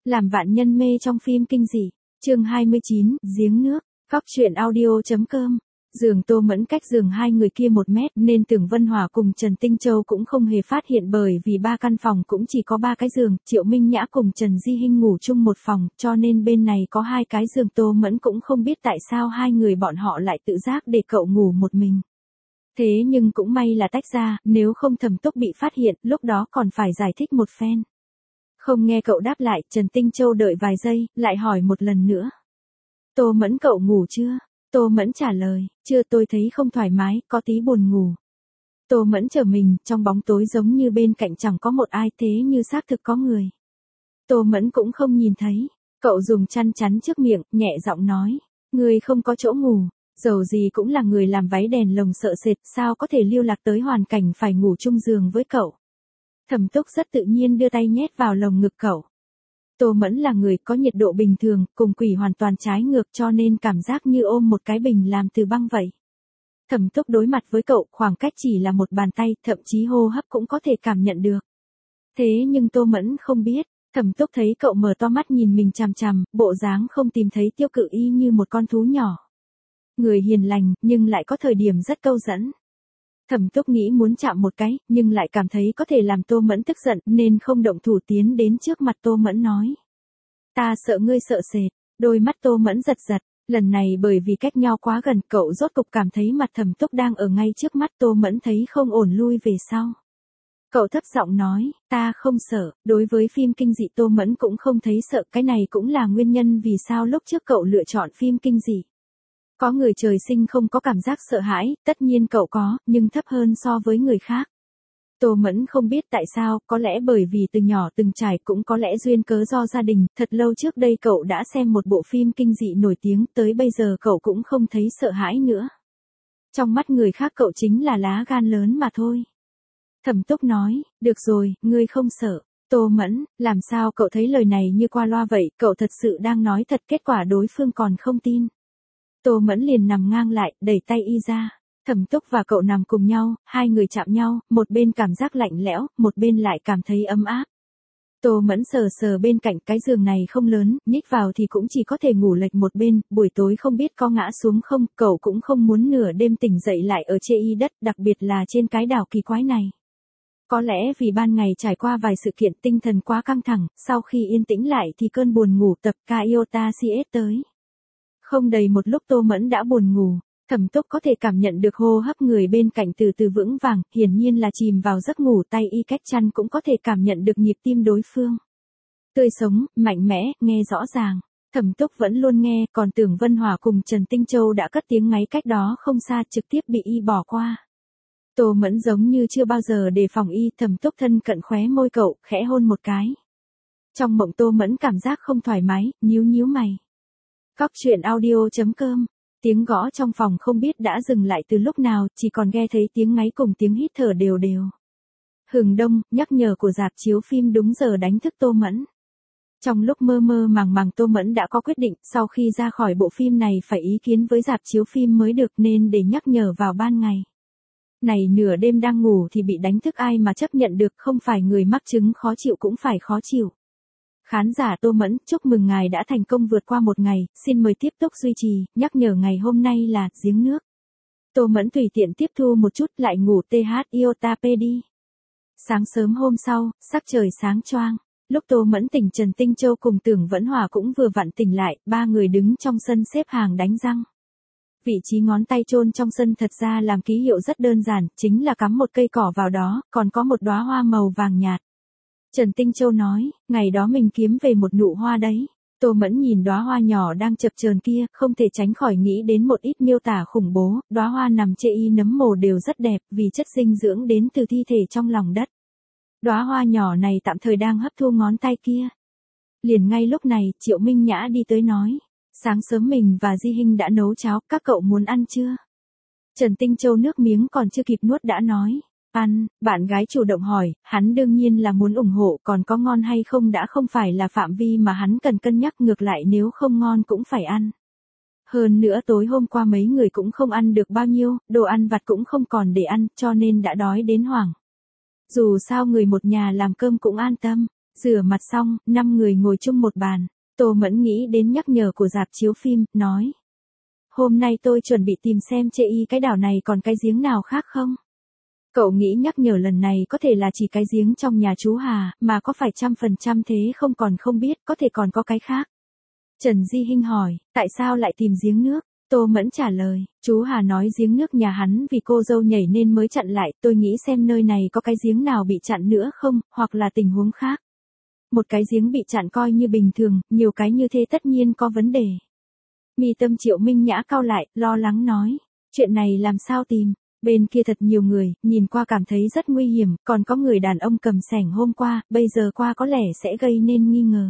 Làm vạn nhân mê trong phim kinh dị. Chương 29, giếng nước. Góc truyện audio.com. Giường Tô Mẫn cách giường hai người kia 1 mét nên Tưởng Vân Hòa cùng Trần Tinh Châu cũng không hề phát hiện, bởi vì 3 căn phòng cũng chỉ có 3 cái giường, Triệu Minh Nhã cùng Trần Di Hinh ngủ chung một phòng, cho nên bên này có 2 cái giường. Tô Mẫn cũng không biết tại sao hai người bọn họ lại tự giác để cậu ngủ một mình. Thế nhưng cũng may là tách ra, nếu không Thẩm Túc bị phát hiện, lúc đó còn phải giải thích một phen. Không nghe cậu đáp lại, Trần Tinh Châu đợi vài giây, lại hỏi một lần nữa. Tô Mẫn, cậu ngủ chưa? Tô Mẫn trả lời, chưa, tôi thấy không thoải mái, có tí buồn ngủ. Tô Mẫn trở mình, trong bóng tối giống như bên cạnh chẳng có một ai, thế như xác thực có người. Tô Mẫn cũng không nhìn thấy. Cậu dùng chăn chắn trước miệng, nhẹ giọng nói. Người không có chỗ ngủ, dầu gì cũng là người làm váy đèn lồng sợ sệt, sao có thể lưu lạc tới hoàn cảnh phải ngủ chung giường với cậu. Thẩm Túc rất tự nhiên đưa tay nhét vào lồng ngực cậu. Tô Mẫn là người có nhiệt độ bình thường, cùng Quỷ hoàn toàn trái ngược, cho nên cảm giác như ôm một cái bình làm từ băng vậy. Thẩm Túc đối mặt với cậu, khoảng cách chỉ là một bàn tay, thậm chí hô hấp cũng có thể cảm nhận được. Thế nhưng Tô Mẫn không biết. Thẩm Túc thấy cậu mở to mắt nhìn mình chằm chằm, bộ dáng không tìm thấy tiêu cự, y như một con thú nhỏ. Người hiền lành, nhưng lại có thời điểm rất câu dẫn. Thẩm Túc nghĩ muốn chạm một cái, nhưng lại cảm thấy có thể làm Tô Mẫn tức giận, nên không động thủ tiến đến trước mặt Tô Mẫn nói. Ta sợ ngươi sợ sệt. Đôi mắt Tô Mẫn giật giật, lần này bởi vì cách nhau quá gần, cậu rốt cục cảm thấy mặt Thẩm Túc đang ở ngay trước mắt. Tô Mẫn thấy không ổn lui về sau. Cậu thấp giọng nói, ta không sợ. Đối với phim kinh dị Tô Mẫn cũng không thấy sợ, cái này cũng là nguyên nhân vì sao lúc trước cậu lựa chọn phim kinh dị. Có người trời sinh không có cảm giác sợ hãi, tất nhiên cậu có, nhưng thấp hơn so với người khác. Tô Mẫn không biết tại sao, có lẽ bởi vì từ nhỏ từng trải, cũng có lẽ duyên cớ do gia đình, thật lâu trước đây cậu đã xem một bộ phim kinh dị nổi tiếng, tới bây giờ cậu cũng không thấy sợ hãi nữa. Trong mắt người khác cậu chính là lá gan lớn mà thôi. Thẩm Túc nói, được rồi, ngươi không sợ. Tô Mẫn, làm sao cậu thấy lời này như qua loa vậy, cậu thật sự đang nói thật, kết quả đối phương còn không tin. Tô Mẫn liền nằm ngang lại, đẩy tay y ra. Thẩm Túc và cậu nằm cùng nhau, hai người chạm nhau, một bên cảm giác lạnh lẽo, một bên lại cảm thấy ấm áp. Tô Mẫn sờ sờ bên cạnh, cái giường này không lớn, nhích vào thì cũng chỉ có thể ngủ lệch một bên, buổi tối không biết có ngã xuống không, cậu cũng không muốn nửa đêm tỉnh dậy lại ở chê y đất, đặc biệt là trên cái đảo kỳ quái này. Có lẽ vì ban ngày trải qua vài sự kiện tinh thần quá căng thẳng, sau khi yên tĩnh lại thì cơn buồn ngủ tập Kaiota CS tới. Không đầy một lúc Tô Mẫn đã buồn ngủ. Thẩm Túc có thể cảm nhận được hô hấp người bên cạnh từ từ vững vàng, hiển nhiên là chìm vào giấc ngủ, tay y cách chăn cũng có thể cảm nhận được nhịp tim đối phương. Tươi sống, mạnh mẽ, nghe rõ ràng. Thẩm Túc vẫn luôn nghe, còn Tưởng Vân Hòa cùng Trần Tinh Châu đã cất tiếng ngáy cách đó không xa, trực tiếp bị y bỏ qua. Tô Mẫn giống như chưa bao giờ đề phòng y, Thẩm Túc thân cận khóe môi cậu, khẽ hôn một cái. Trong mộng Tô Mẫn cảm giác không thoải mái, nhíu nhíu mày. Góc truyện audio.com. Tiếng gõ trong phòng không biết đã dừng lại từ lúc nào, chỉ còn nghe thấy tiếng ngáy cùng tiếng hít thở đều đều. Hừng đông, nhắc nhở của rạp chiếu phim đúng giờ đánh thức Tô Mẫn. Trong lúc mơ mơ màng màng Tô Mẫn đã có quyết định, sau khi ra khỏi bộ phim này phải ý kiến với rạp chiếu phim mới được, nên để nhắc nhở vào ban ngày. Này nửa đêm đang ngủ thì bị đánh thức ai mà chấp nhận được, không phải người mắc chứng khó chịu cũng phải khó chịu. Khán giả Tô Mẫn, chúc mừng ngài đã thành công vượt qua một ngày, xin mời tiếp tục duy trì, nhắc nhở ngày hôm nay là giếng nước. Tô Mẫn tùy tiện tiếp thu một chút lại ngủ iota đi. Sáng sớm hôm sau, sắc trời sáng choang. Lúc Tô Mẫn tỉnh, Trần Tinh Châu cùng Tưởng Vân Hòa cũng vừa vặn tỉnh lại, 3 người đứng trong sân xếp hàng đánh răng. Vị trí ngón tay chôn trong sân thật ra làm ký hiệu rất đơn giản, chính là cắm một cây cỏ vào đó, còn có một đóa hoa màu vàng nhạt. Trần Tinh Châu nói, ngày đó mình kiếm về một nụ hoa đấy. Tô Mẫn nhìn đóa hoa nhỏ đang chập chờn kia, không thể tránh khỏi nghĩ đến một ít miêu tả khủng bố, đóa hoa nằm chê y nấm mồ đều rất đẹp, vì chất dinh dưỡng đến từ thi thể trong lòng đất. Đóa hoa nhỏ này tạm thời đang hấp thu ngón tay kia. Liền ngay lúc này, Triệu Minh Nhã đi tới nói, sáng sớm mình và Di Hinh đã nấu cháo, các cậu muốn ăn chưa? Trần Tinh Châu nước miếng còn chưa kịp nuốt đã nói. Ăn, bạn gái chủ động hỏi, hắn đương nhiên là muốn ủng hộ, còn có ngon hay không đã không phải là phạm vi mà hắn cần cân nhắc, ngược lại nếu không ngon cũng phải ăn. Hơn nữa tối hôm qua mấy người cũng không ăn được bao nhiêu, đồ ăn vặt cũng không còn để ăn, cho nên đã đói đến hoảng. Dù sao người một nhà làm cơm cũng an tâm. Rửa mặt xong, 5 người ngồi chung một bàn. Tô Mẫn nghĩ đến nhắc nhở của rạp chiếu phim, nói. Hôm nay tôi chuẩn bị tìm xem chê y cái đảo này còn cái giếng nào khác không? Cậu nghĩ nhắc nhở lần này có thể là chỉ cái giếng trong nhà chú Hà, mà có phải 100% thế không còn không biết, có thể còn có cái khác. Trần Di Hinh hỏi, tại sao lại tìm giếng nước? Tô Mẫn trả lời, chú Hà nói giếng nước nhà hắn vì cô dâu nhảy nên mới chặn lại, tôi nghĩ xem nơi này có cái giếng nào bị chặn nữa không, hoặc là tình huống khác. Một cái giếng bị chặn coi như bình thường, nhiều cái như thế tất nhiên có vấn đề. Mi tâm Triệu Minh Nhã cau lại, lo lắng nói, chuyện này làm sao tìm? Bên kia thật nhiều người, nhìn qua cảm thấy rất nguy hiểm, còn có người đàn ông cầm sẻng hôm qua, bây giờ qua có lẽ sẽ gây nên nghi ngờ.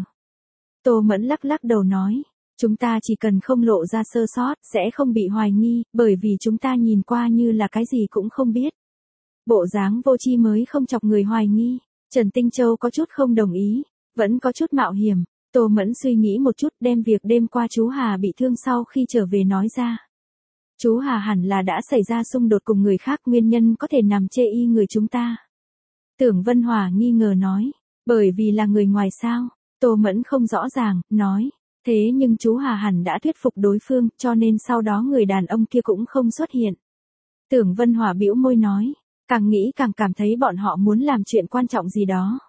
Tô Mẫn lắc lắc đầu nói, chúng ta chỉ cần không lộ ra sơ sót, sẽ không bị hoài nghi, bởi vì chúng ta nhìn qua như là cái gì cũng không biết. Bộ dáng vô tri mới không chọc người hoài nghi. Trần Tinh Châu có chút không đồng ý, vẫn có chút mạo hiểm. Tô Mẫn suy nghĩ một chút đem việc đêm qua chú Hà bị thương sau khi trở về nói ra. Chú Hà hẳn là đã xảy ra xung đột cùng người khác, nguyên nhân có thể nằm chê y người chúng ta. Tưởng Vân Hòa nghi ngờ nói, bởi vì là người ngoài sao? Tô Mẫn không rõ ràng, nói, thế nhưng chú Hà hẳn đã thuyết phục đối phương, cho nên sau đó người đàn ông kia cũng không xuất hiện. Tưởng Vân Hòa bĩu môi nói, càng nghĩ càng cảm thấy bọn họ muốn làm chuyện quan trọng gì đó.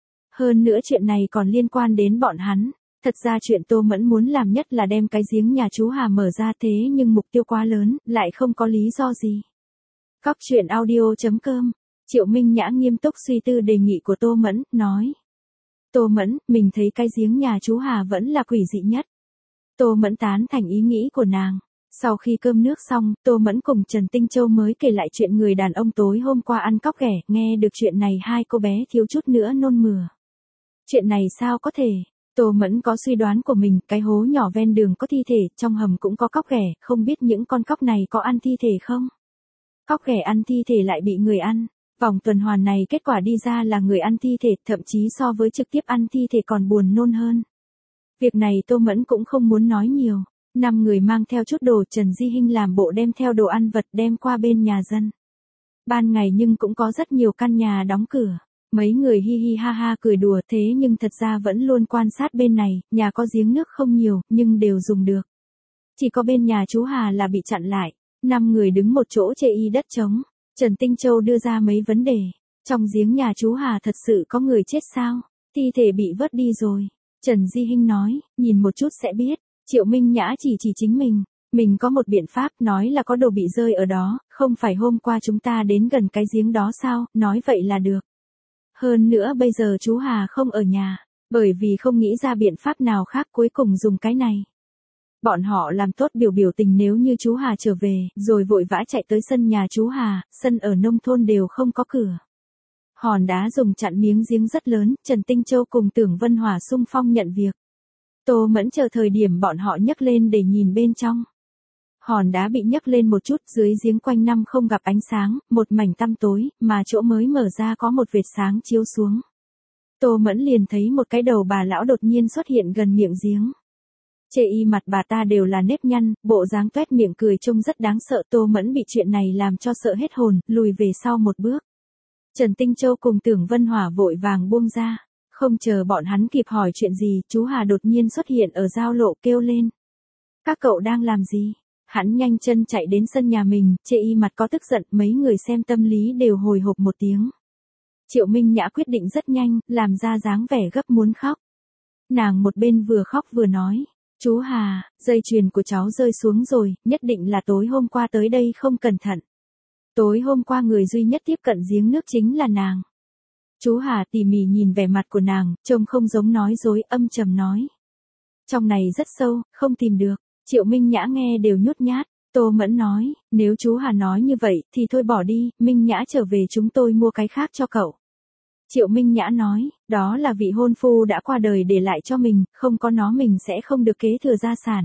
Hơn nữa chuyện này còn liên quan đến bọn hắn. Thật ra chuyện Tô Mẫn muốn làm nhất là đem cái giếng nhà chú Hà mở ra, thế nhưng mục tiêu quá lớn, lại không có lý do gì. Góc truyện audio.com. Triệu Minh Nhã nghiêm túc suy tư đề nghị của Tô Mẫn, nói. Tô Mẫn, mình thấy cái giếng nhà chú Hà vẫn là quỷ dị nhất. Tô Mẫn tán thành ý nghĩ của nàng. Sau khi cơm nước xong, Tô Mẫn cùng Trần Tinh Châu mới kể lại chuyện người đàn ông tối hôm qua ăn cóc ghẻ, nghe được chuyện này hai cô bé thiếu chút nữa nôn mửa. Chuyện này sao có thể? Tô Mẫn có suy đoán của mình, cái hố nhỏ ven đường có thi thể, trong hầm cũng có cóc ghẻ, không biết những con cóc này có ăn thi thể không? Cóc ghẻ ăn thi thể lại bị người ăn. Vòng tuần hoàn này kết quả đi ra là người ăn thi thể, thậm chí so với trực tiếp ăn thi thể còn buồn nôn hơn. Việc này Tô Mẫn cũng không muốn nói nhiều. 5 người mang theo chút đồ, Trần Di Hinh làm bộ đem theo đồ ăn vật đem qua bên nhà dân. Ban ngày nhưng cũng có rất nhiều căn nhà đóng cửa. Mấy người hi hi ha ha cười đùa, thế nhưng thật ra vẫn luôn quan sát bên này, nhà có giếng nước không nhiều, nhưng đều dùng được. Chỉ có bên nhà chú Hà là bị chặn lại. 5 người đứng một chỗ chê y đất trống. Trần Tinh Châu đưa ra mấy vấn đề. Trong giếng nhà chú Hà thật sự có người chết sao? Thi thể bị vớt đi rồi. Trần Di Hinh nói, nhìn một chút sẽ biết. Triệu Minh Nhã chỉ chính mình có một biện pháp, nói là có đồ bị rơi ở đó, không phải hôm qua chúng ta đến gần cái giếng đó sao, nói vậy là được. Hơn nữa bây giờ chú Hà không ở nhà, bởi vì không nghĩ ra biện pháp nào khác cuối cùng dùng cái này. Bọn họ làm tốt biểu tình nếu như chú Hà trở về, rồi vội vã chạy tới sân nhà chú Hà, sân ở nông thôn đều không có cửa. Hòn đá dùng chặn miếng giếng rất lớn, Trần Tinh Châu cùng Tưởng Vân Hòa xung phong nhận việc. Tô Mẫn chờ thời điểm bọn họ nhấc lên để nhìn bên trong. Hòn đá bị nhấc lên một chút, dưới giếng quanh năm không gặp ánh sáng, một mảnh tăm tối, mà chỗ mới mở ra có một vệt sáng chiếu xuống. Tô Mẫn liền thấy một cái đầu bà lão đột nhiên xuất hiện gần miệng giếng. Chê y mặt bà ta đều là nếp nhăn, bộ dáng toét miệng cười trông rất đáng sợ. Tô Mẫn bị chuyện này làm cho sợ hết hồn, lùi về sau một bước. Trần Tinh Châu cùng Tưởng Vân Hòa vội vàng buông ra. Không chờ bọn hắn kịp hỏi chuyện gì, chú Hà đột nhiên xuất hiện ở giao lộ kêu lên. Các cậu đang làm gì? Hắn nhanh chân chạy đến sân nhà mình, chê y mặt có tức giận, mấy người xem tâm lý đều hồi hộp một tiếng. Triệu Minh Nhã quyết định rất nhanh, làm ra dáng vẻ gấp muốn khóc. Nàng một bên vừa khóc vừa nói, chú Hà, dây chuyền của cháu rơi xuống rồi, nhất định là tối hôm qua tới đây không cẩn thận. Tối hôm qua người duy nhất tiếp cận giếng nước chính là nàng. Chú Hà tỉ mỉ nhìn vẻ mặt của nàng, trông không giống nói dối, âm trầm nói. Trong này rất sâu, không tìm được. Triệu Minh Nhã nghe đều nhút nhát. Tô Mẫn nói, nếu chú Hà nói như vậy, thì thôi bỏ đi, Minh Nhã trở về chúng tôi mua cái khác cho cậu. Triệu Minh Nhã nói, đó là vị hôn phu đã qua đời để lại cho mình, không có nó mình sẽ không được kế thừa gia sản.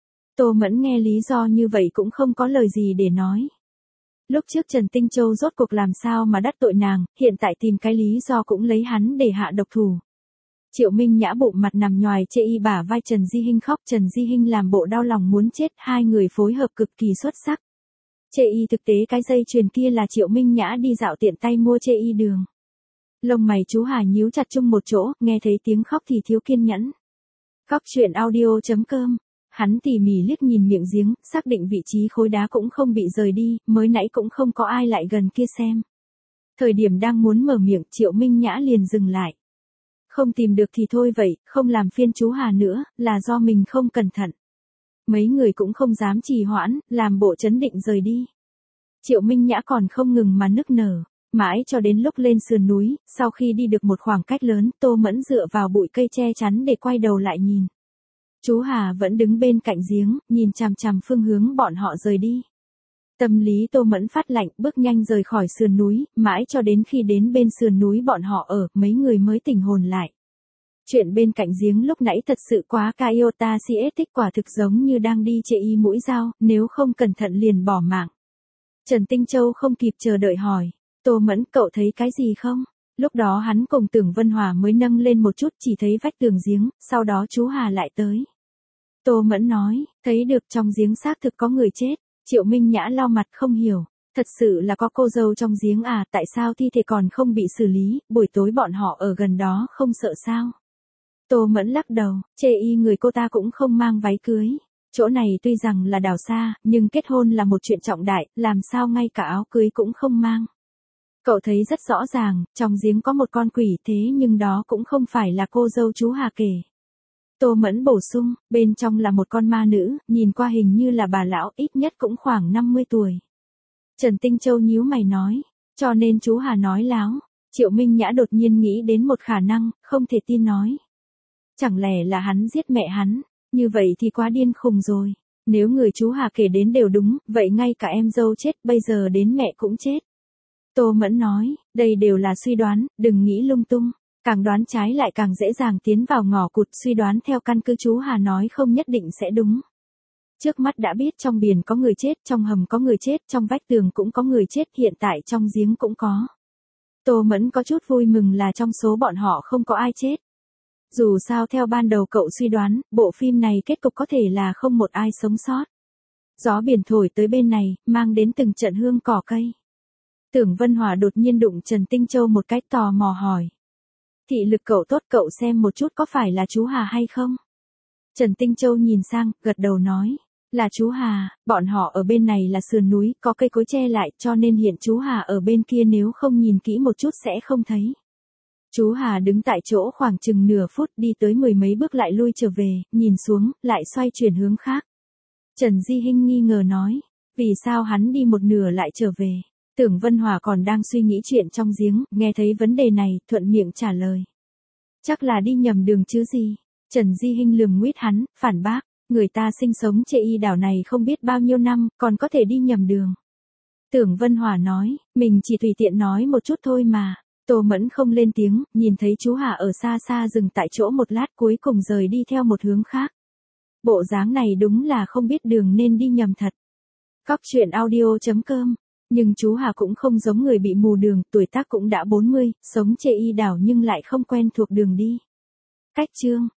Tô Mẫn nghe lý do như vậy cũng không có lời gì để nói. Lúc trước Trần Tinh Châu rốt cuộc làm sao mà đắc tội nàng, hiện tại tìm cái lý do cũng lấy hắn để hạ độc thủ. Triệu Minh Nhã bụng mặt nằm nhoài chê y bả vai Trần Di Hinh khóc, Trần Di Hinh làm bộ đau lòng muốn chết, hai người phối hợp cực kỳ xuất sắc. Chê y thực tế cái dây chuyền kia là Triệu Minh Nhã đi dạo tiện tay mua chê y đường. Lông mày chú Hà nhíu chặt chung một chỗ, nghe thấy tiếng khóc thì thiếu kiên nhẫn. Cóc truyện audio.com. Hắn tỉ mỉ liếc nhìn miệng giếng, xác định vị trí khối đá cũng không bị rời đi, mới nãy cũng không có ai lại gần kia xem. Thời điểm đang muốn mở miệng, Triệu Minh Nhã liền dừng lại. Không tìm được thì thôi vậy, không làm phiên chú Hà nữa, là do mình không cẩn thận. Mấy người cũng không dám trì hoãn, làm bộ trấn định rời đi. Triệu Minh Nhã còn không ngừng mà nức nở. Mãi cho đến lúc lên sườn núi, sau khi đi được một khoảng cách lớn, Tô Mẫn dựa vào bụi cây che chắn để quay đầu lại nhìn. Chú Hà vẫn đứng bên cạnh giếng, nhìn chằm chằm phương hướng bọn họ rời đi. Tâm lý Tô Mẫn phát lạnh, bước nhanh rời khỏi sườn núi, mãi cho đến khi đến bên sườn núi bọn họ ở, mấy người mới tỉnh hồn lại. Chuyện bên cạnh giếng lúc nãy thật sự quá Iota Siết, quả thực giống như đang đi chê y mũi dao, nếu không cẩn thận liền bỏ mạng. Trần Tinh Châu không kịp chờ đợi hỏi. Tô Mẫn, cậu thấy cái gì không? Lúc đó hắn cùng Tưởng Vân Hòa mới nâng lên một chút, chỉ thấy vách tường giếng, sau đó chú Hà lại tới. Tô Mẫn nói, thấy được trong giếng xác thực có người chết. Triệu Minh Nhã lau mặt không hiểu. Thật sự là có cô dâu trong giếng à, tại sao thi thể còn không bị xử lý, buổi tối bọn họ ở gần đó không sợ sao? Tô Mẫn lắc đầu, chê y người cô ta cũng không mang váy cưới. Chỗ này tuy rằng là đảo xa, nhưng kết hôn là một chuyện trọng đại, làm sao ngay cả áo cưới cũng không mang. Cậu thấy rất rõ ràng, trong giếng có một con quỷ, thế nhưng đó cũng không phải là cô dâu chú Hà kể. Tô Mẫn bổ sung, bên trong là một con ma nữ, nhìn qua hình như là bà lão, ít nhất cũng khoảng 50 tuổi. Trần Tinh Châu nhíu mày nói, cho nên chú Hà nói láo. Triệu Minh Nhã đột nhiên nghĩ đến một khả năng, không thể tin nói. Chẳng lẽ là hắn giết mẹ hắn, như vậy thì quá điên khùng rồi. Nếu người chú Hà kể đến đều đúng, vậy ngay cả em dâu chết, bây giờ đến mẹ cũng chết. Tô Mẫn nói, đây đều là suy đoán, đừng nghĩ lung tung. Càng đoán trái lại càng dễ dàng tiến vào ngõ cụt, suy đoán theo căn cứ chú Hà nói không nhất định sẽ đúng. Trước mắt đã biết trong biển có người chết, trong hầm có người chết, trong vách tường cũng có người chết, hiện tại trong giếng cũng có. Tô Mẫn có chút vui mừng là trong số bọn họ không có ai chết. Dù sao theo ban đầu cậu suy đoán, bộ phim này kết cục có thể là không một ai sống sót. Gió biển thổi tới bên này, mang đến từng trận hương cỏ cây. Tưởng Vân Hòa đột nhiên đụng Trần Tinh Châu một cách tò mò hỏi. Thị lực cậu tốt, cậu xem một chút có phải là chú Hà hay không? Trần Tinh Châu nhìn sang, gật đầu nói. Là chú Hà, bọn họ ở bên này là sườn núi, có cây cối che lại, cho nên hiện chú Hà ở bên kia nếu không nhìn kỹ một chút sẽ không thấy. Chú Hà đứng tại chỗ khoảng chừng nửa phút, đi tới 10 mấy bước lại lui trở về, nhìn xuống, lại xoay chuyển hướng khác. Trần Di Hinh nghi ngờ nói, vì sao hắn đi một nửa lại trở về? Tưởng Vân Hòa còn đang suy nghĩ chuyện trong giếng, nghe thấy vấn đề này, thuận miệng trả lời. Chắc là đi nhầm đường chứ gì? Trần Di Hinh lườm nguyết hắn, phản bác, người ta sinh sống trên y đảo này không biết bao nhiêu năm, còn có thể đi nhầm đường. Tưởng Vân Hòa nói, mình chỉ tùy tiện nói một chút thôi mà. Tô Mẫn không lên tiếng, nhìn thấy chú Hà ở xa xa dừng tại chỗ một lát, cuối cùng rời đi theo một hướng khác. Bộ dáng này đúng là không biết đường nên đi nhầm thật. Cóc truyện audio.com. Nhưng chú Hà cũng không giống người bị mù đường, tuổi tác cũng đã 40, sống trên y đảo nhưng lại không quen thuộc đường đi. Cách chương